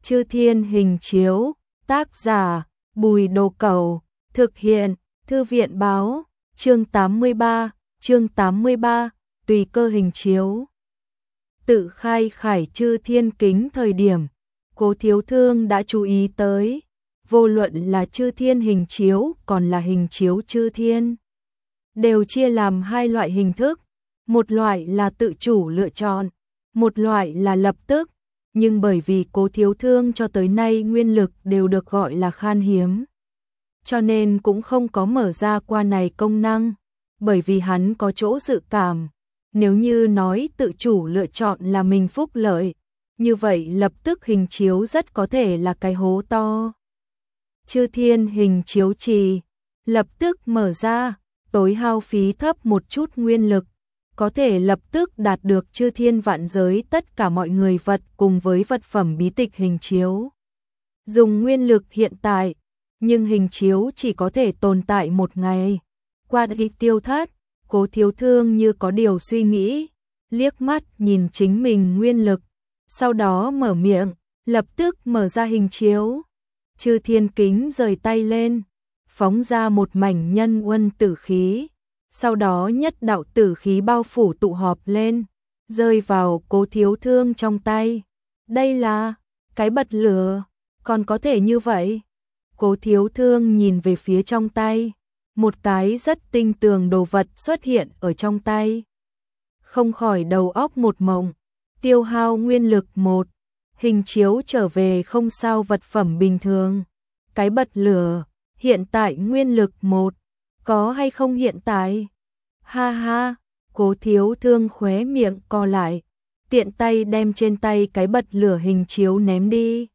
Chư Thiên Hình Chiếu, tác giả Bùi Đồ Cẩu, thực hiện Thư viện báo, chương 83, tùy cơ hình chiếu. Tự khai khải Chư Thiên kính thời điểm, Cố Thiếu Thương đã chú ý tới, vô luận là Chư Thiên hình chiếu còn là hình chiếu Chư Thiên, đều chia làm hai loại hình thức, một loại là tự chủ lựa chọn, một loại là lập tức, nhưng bởi vì Cố Thiếu Thương cho tới nay nguyên lực đều được gọi là khan hiếm, cho nên cũng không có mở ra qua này công năng, bởi vì hắn có chỗ dự cảm, nếu như nói tự chủ lựa chọn là mình phúc lợi, như vậy lập tức hình chiếu rất có thể là cái hố to. Chư Thiên hình chiếu trì, lập tức mở ra, tối hao phí thấp một chút nguyên lực, có thể lập tức đạt được Chư Thiên vạn giới tất cả mọi người vật cùng với vật phẩm bí tịch hình chiếu. Dùng nguyên lực hiện tại, nhưng hình chiếu chỉ có thể tồn tại một ngày. Qua đi tiêu thất, Cố Thiếu Thương như có điều suy nghĩ, liếc mắt nhìn chính mình nguyên lực, sau đó mở miệng, lập tức mở ra hình chiếu. Chư Thiên kính rời tay lên, phóng ra một mảnh nhân uân tử khí, sau đó nhất đạo tử khí bao phủ tụ họp lên, rơi vào Cố Thiếu Thương trong tay. Đây là cái bật lửa, còn có thể như vậy? Cố Thiếu Thương nhìn về phía trong tay, một cái rất tinh tường đồ vật xuất hiện ở trong tay. Không khỏi đầu óc một mộng, tiêu hao nguyên lực một, hình chiếu trở về không sao vật phẩm bình thường. Cái bật lửa, hiện tại nguyên lực một, có hay không hiện tại? Ha ha, Cố Thiếu Thương khóe miệng co lại, tiện tay đem trên tay cái bật lửa hình chiếu ném đi.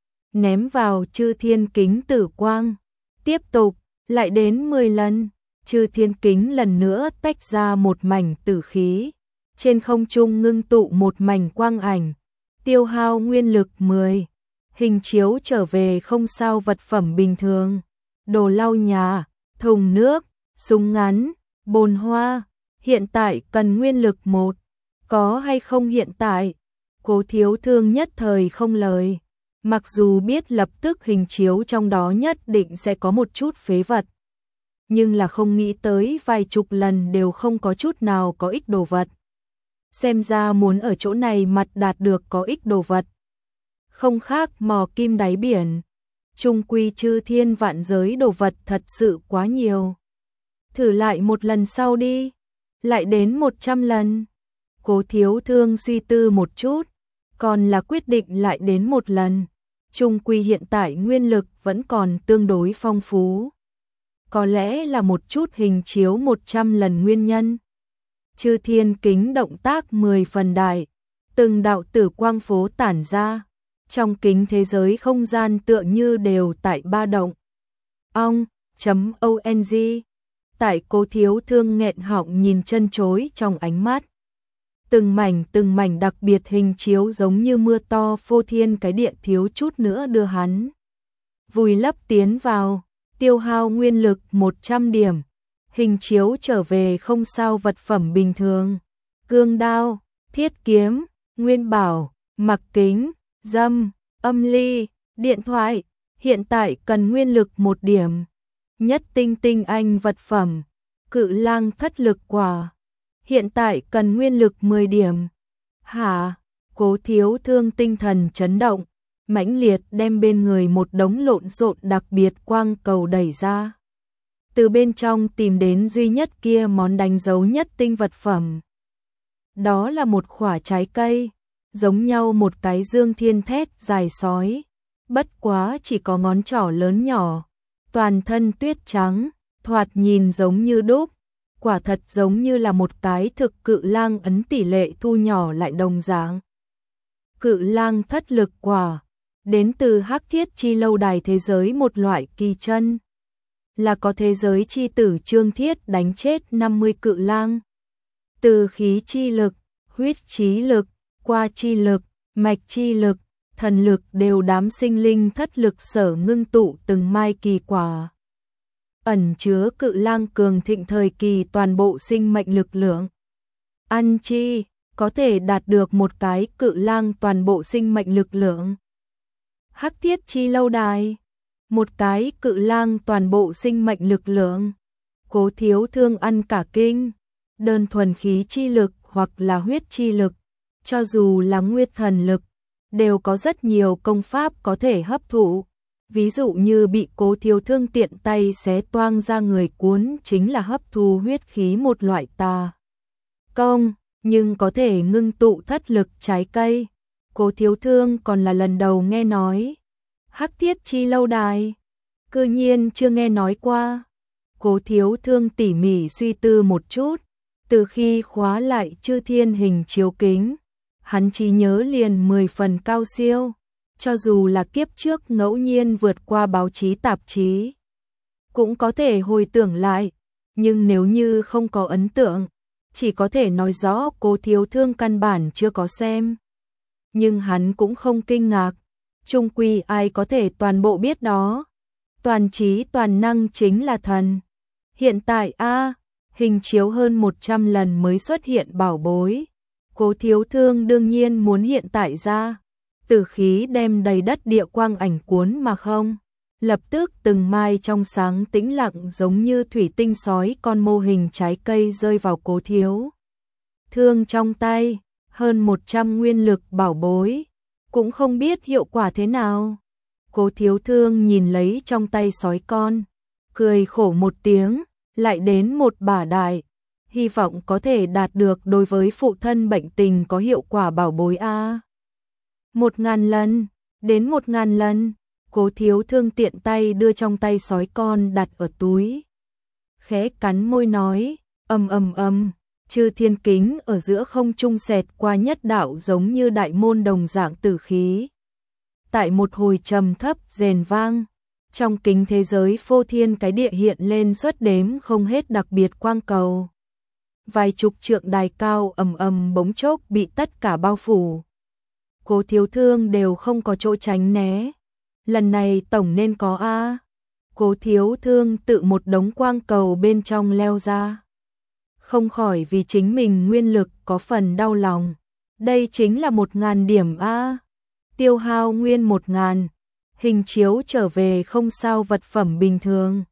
Ném vào Chư Thiên kính tử quang, tiếp tục, lại đến 10 lần, Chư Thiên kính lần nữa tách ra một mảnh tử khí, trên không trung ngưng tụ một mảnh quang ảnh, tiêu hao nguyên lực 10, hình chiếu trở về không sao vật phẩm bình thường, đồ lau nhà, thùng nước, súng ngắn, bồn hoa, hiện tại cần nguyên lực một, có hay không hiện tại? Cố Thiếu Thương nhất thời không lời. Mặc dù biết lập tức hình chiếu trong đó nhất định sẽ có một chút phế vật, nhưng là không nghĩ tới vài chục lần đều không có chút nào có ích đồ vật. Xem ra muốn ở chỗ này mặt đạt được có ích đồ vật, không khác mò kim đáy biển. Chung quy Chư Thiên vạn giới đồ vật thật sự quá nhiều. Thử lại một lần sau đi, lại đến 100 lần. Cố Thiếu Thương suy tư một chút, còn là quyết định lại đến một lần. Chung quy hiện tại nguyên lực vẫn còn tương đối phong phú. Có lẽ là một chút hình chiếu 100 lần nguyên nhân. Chư Thiên kính động tác 10 phần đại, từng đạo tử quang phố tản ra, trong kính thế giới không gian tựa như đều tại ba động. Ong.ong tại Cố Thiếu Thương nghẹn họng nhìn chân chối trong ánh mắt. Từng mảnh đặc biệt hình chiếu giống như mưa to phô thiên cái địa thiếu chút nữa đưa hắn vùi lấp tiến vào, tiêu hao nguyên lực 100 điểm, hình chiếu trở về không sao vật phẩm bình thường, cương đao, thiết kiếm, nguyên bảo, mặc kính, dâm, âm ly, điện thoại, hiện tại cần nguyên lực 1 điểm, nhất tinh tinh anh vật phẩm, cự lang thất lực quả. Hiện tại cần nguyên lực 10 điểm. Hả? Cố Thiếu Thương tinh thần chấn động, mãnh liệt đem bên người một đống lộn xộn đặc biệt quang cầu đẩy ra. Từ bên trong tìm đến duy nhất kia món đánh dấu nhất tinh vật phẩm. Đó là một quả trái cây, giống nhau một cái dương thiên thét dài sói. Bất quá chỉ có ngón trỏ lớn nhỏ, toàn thân tuyết trắng, thoạt nhìn giống như đúc. Quả thật giống như là một cái thực cự lang ấn tỷ lệ thu nhỏ lại đồng dạng. Cự lang thất lực quả, đến từ Hắc Thiết Chi lâu đài thế giới một loại kỳ chân. Là có thế giới chi tử Trương Thiết đánh chết 50 cự lang. Từ khí chi lực, huyết chí lực, qua chi lực, mạch chi lực, thần lực đều đám sinh linh thất lực sở ngưng tụ từng mai kỳ quả. Ẩn chứa cự lang cường thịnh thời kỳ toàn bộ sinh mệnh lực lượng. Ăn chi, có thể đạt được một cái cự lang toàn bộ sinh mệnh lực lượng. Hắc thiết chi lâu đài, một cái cự lang toàn bộ sinh mệnh lực lượng. Cố Thiếu Thương ăn cả kinh, đơn thuần khí chi lực hoặc là huyết chi lực, cho dù là nguyên thần lực, đều có rất nhiều công pháp có thể hấp thụ. Ví dụ như bị Cố Thiếu Thương tiện tay xé toang ra người cuốn chính là hấp thu huyết khí một loại tà công, nhưng có thể ngưng tụ thất lực trái cây. Cố Thiếu Thương còn là lần đầu nghe nói. Hắc thiết chi lâu đài, cư nhiên chưa nghe nói qua. Cố Thiếu Thương tỉ mỉ suy tư một chút, từ khi khóa lại Chư Thiên hình chiếu kính, hắn chỉ nhớ liền 10 phần cao siêu, cho dù là kiếp trước ngẫu nhiên vượt qua báo chí tạp chí, cũng có thể hồi tưởng lại, nhưng nếu như không có ấn tượng, chỉ có thể nói rõ Cố Thiếu Thương căn bản chưa có xem. Nhưng hắn cũng không kinh ngạc, chung quy ai có thể toàn bộ biết đó. Toàn trí toàn năng chính là thần. Hiện tại hình chiếu hơn 100 lần mới xuất hiện bảo bối. Cố Thiếu Thương đương nhiên muốn hiện tại ra. Tử khí đem đầy đất địa quang ảnh cuốn mà không. Lập tức từng mai trong sáng tĩnh lặng giống như thủy tinh sói con mô hình trái cây rơi vào Cố Thiếu Thương trong tay. Hơn 100 nguyên lực bảo bối, cũng không biết hiệu quả thế nào. Cố Thiếu Thương nhìn lấy trong tay sói con, cười khổ một tiếng, lại đến một bả đại, hy vọng có thể đạt được đối với phụ thân bệnh tình có hiệu quả bảo bối 1000 lần, đến 1000 lần. Cố Thiếu Thương tiện tay đưa trong tay sói con đặt ở túi, khẽ cắn môi nói, Chư Thiên kính ở giữa không trung xẹt qua nhất đạo giống như đại môn đồng dạng tử khí. Tại một hồi trầm thấp rền vang, trong kính thế giới phô thiên cái địa hiện lên suất đếm không hết đặc biệt quang cầu. Vài chục trượng đài cao bỗng chốc bị tất cả bao phủ. Cố Thiếu Thương đều không có chỗ tránh né. Lần này tổng nên có Cố Thiếu Thương tự một đống quang cầu bên trong leo ra. Không khỏi vì chính mình nguyên lực có phần đau lòng. Đây chính là 1000 điểm tiêu hao nguyên 1000. Hình chiếu trở về không sao vật phẩm bình thường.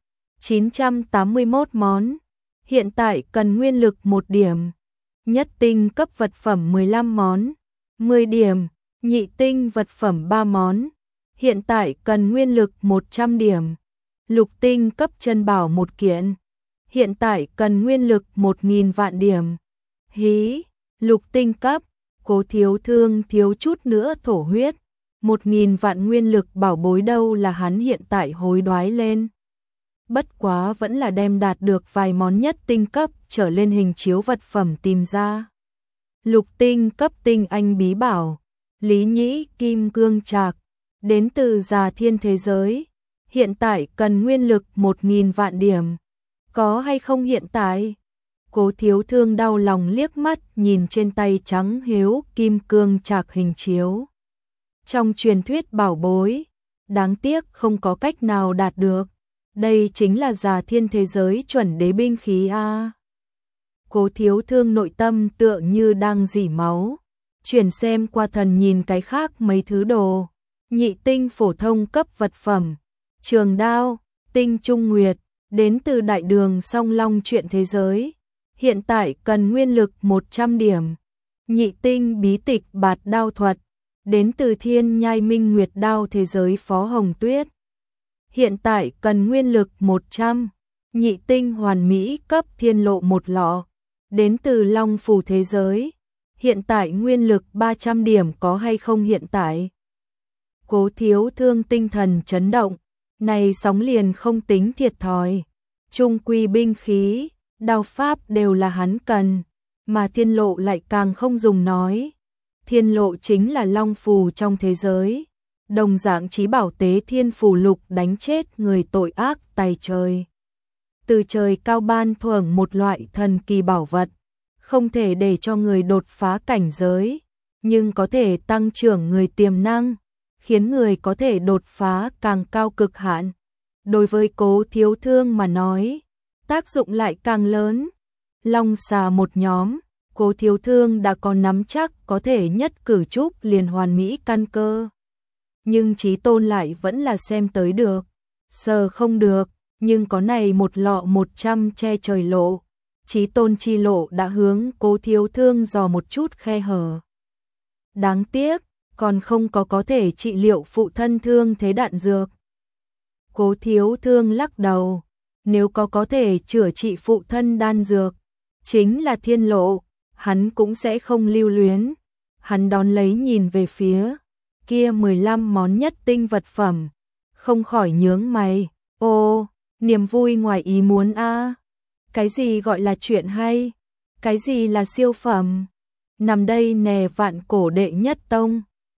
981 món. Hiện tại cần nguyên lực 1 điểm. Nhất tinh cấp vật phẩm 15 món. 10 điểm. Nhị tinh vật phẩm 3 món. Hiện tại cần nguyên lực 100 điểm. Lục tinh cấp chân bảo 1 kiện. Hiện tại cần nguyên lực 1000 vạn điểm. Hí, lục tinh cấp, Cố Thiếu Thương thiếu chút nữa thổ huyết. 1000 vạn nguyên lực bảo bối đâu là hắn hiện tại hối đoái lên. Bất quá vẫn là đem đạt được vài món nhất tinh cấp trở lên hình chiếu vật phẩm tìm ra. Lục tinh cấp tinh anh bí bảo, Lý Nhĩ Kim Cương Trạc, đến từ Già Thiên thế giới. Hiện tại cần nguyên lực 1000 vạn điểm. Có hay không hiện tại? Cố Thiếu Thương đau lòng liếc mắt nhìn trên tay trắng hiếu kim cương trạc hình chiếu. Trong truyền thuyết bảo bối, đáng tiếc không có cách nào đạt được. Đây chính là Già Thiên thế giới chuẩn đế binh khí Cố Thiếu Thương nội tâm tựa như đang rỉ máu. Chuyển xem qua thần nhìn cái khác mấy thứ đồ. Nhị tinh phổ thông cấp vật phẩm, trường đao, tinh trung nguyệt, đến từ đại đường song long chuyện thế giới. Hiện tại cần nguyên lực 100 điểm. Nhị tinh bí tịch bạt đao thuật, đến từ thiên nhai minh nguyệt đao thế giới Phó Hồng Tuyết. Hiện tại cần nguyên lực 100. Nhị tinh hoàn mỹ cấp thiên lộ một lọ, đến từ Long Phủ thế giới. Hiện tại nguyên lực 300 điểm có hay không hiện tại? Cố Thiếu Thương tinh thần chấn động. Này sóng liền không tính thiệt thòi. Trung quy binh khí, đao pháp đều là hắn cần. Mà thiên lộ lại càng không dùng nói. Thiên lộ chính là long phù trong thế giới. Đồng dạng chí bảo tế thiên phù lục đánh chết người tội ác tày trời. Từ trời cao ban thưởng một loại thần kỳ bảo vật. Không thể để cho người đột phá cảnh giới. Nhưng có thể tăng trưởng người tiềm năng. Khiến người có thể đột phá càng cao cực hạn. Đối với Cố Thiếu Thương mà nói, tác dụng lại càng lớn. Long xà một nhóm, Cố Thiếu Thương đã có nắm chắc có thể nhất cử trúc liền hoàn mỹ căn cơ. nhưng Chí Tôn lại vẫn là xem tới được, sờ không được, nhưng có này một lọ 100 che trời lộ. Chí Tôn chi lộ đã hướng Cố Thiếu Thương dò một chút khe hở. Đáng tiếc, còn không có thể trị liệu phụ thân thương thế đạn dược. Cố Thiếu Thương lắc đầu, nếu có thể chữa trị phụ thân đan dược, chính là thiên lộ, hắn cũng sẽ không lưu luyến. Hắn đón lấy nhìn về phía kia 15 món nhất tinh vật phẩm, không khỏi nhướng mày, ô, niềm vui ngoài ý muốn a. Cái gì gọi là chuyện hay? Cái gì là siêu phẩm? Nằm đây nè vạn cổ đệ nhất tông.